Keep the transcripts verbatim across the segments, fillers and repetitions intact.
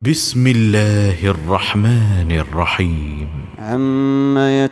بسم الله الرحمن الرحيم. عما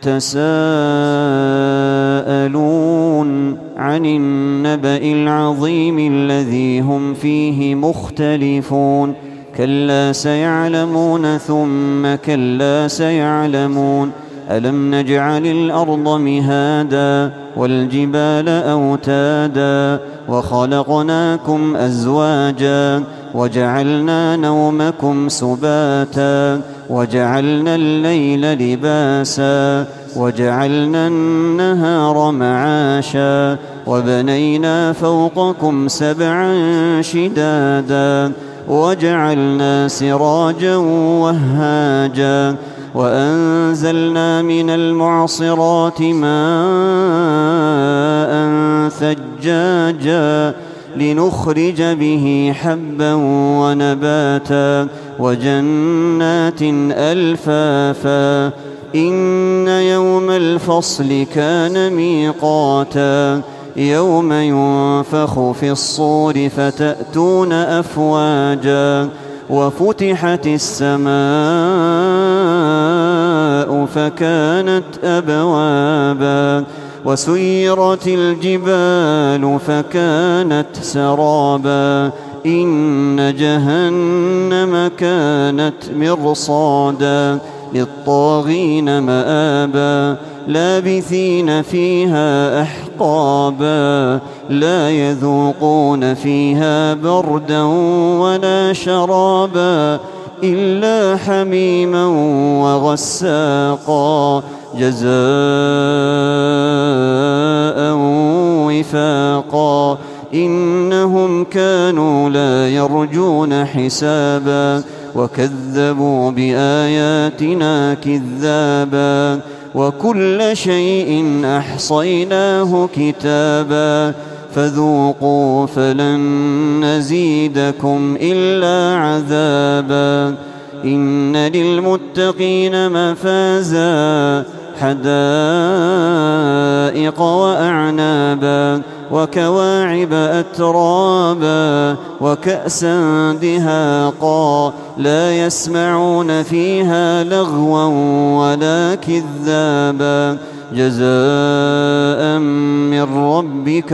يتساءلون عن النبأ العظيم الذي هم فيه مختلفون كلا سيعلمون ثم كلا سيعلمون ألم نجعل الأرض مهادا والجبال أوتادا وخلقناكم أزواجا وجعلنا نومكم سباتا وجعلنا الليل لباسا وجعلنا النهار معاشا وبنينا فوقكم سبعا شدادا وجعلنا سراجا وهاجا وأنزلنا من المعصرات ماء ثجاجا لنخرج به حبا ونباتا وجنات ألفافا إن يوم الفصل كان ميقاتا يوم ينفخ في الصور فتأتون أفواجا وفتحت السماء فكانت أبوابا وسيرت الجبال فكانت سرابا إن جهنم كانت مرصادا للطاغين مآبا لابثين فيها أحقابا لا يذوقون فيها بردا ولا شرابا إلا حميما وغساقا جزاء وفاقا إنهم كانوا لا يرجون حسابا وكذبوا بآياتنا كذابا وكل شيء أحصيناه كتابا فذوقوا فلن نزيدكم إلا عذابا إن للمتقين مفازا حدائق وأعنابا وكواعب أترابا وكأسا دهاقا لا يسمعون فيها لغوا ولا كذابا جزاء من ربك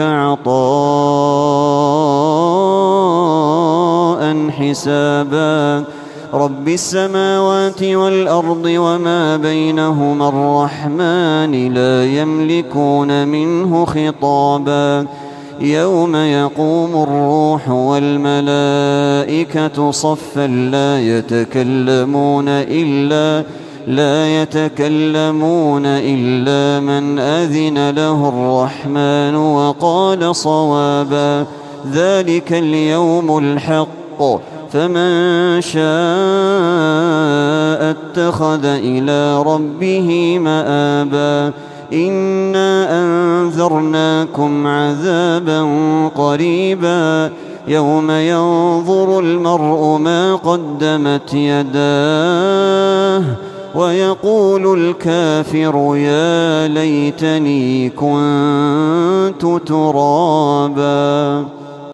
عطاء حسابا رب السماوات والأرض وما بينهما الرحمن لا يملكون منه خطابا يوم يقوم الروح والملائكة صفا لا يتكلمون إلا لا يتكلمون إلا من أذن له الرحمن وقال صوابا ذلك اليوم الحق فمن شاء اتخذ إلى ربه مآبا إنا أنذرناكم عذابا قريبا يوم ينظر المرء ما قدمت يداه ويقول الكافر يا ليتني كنت ترابا.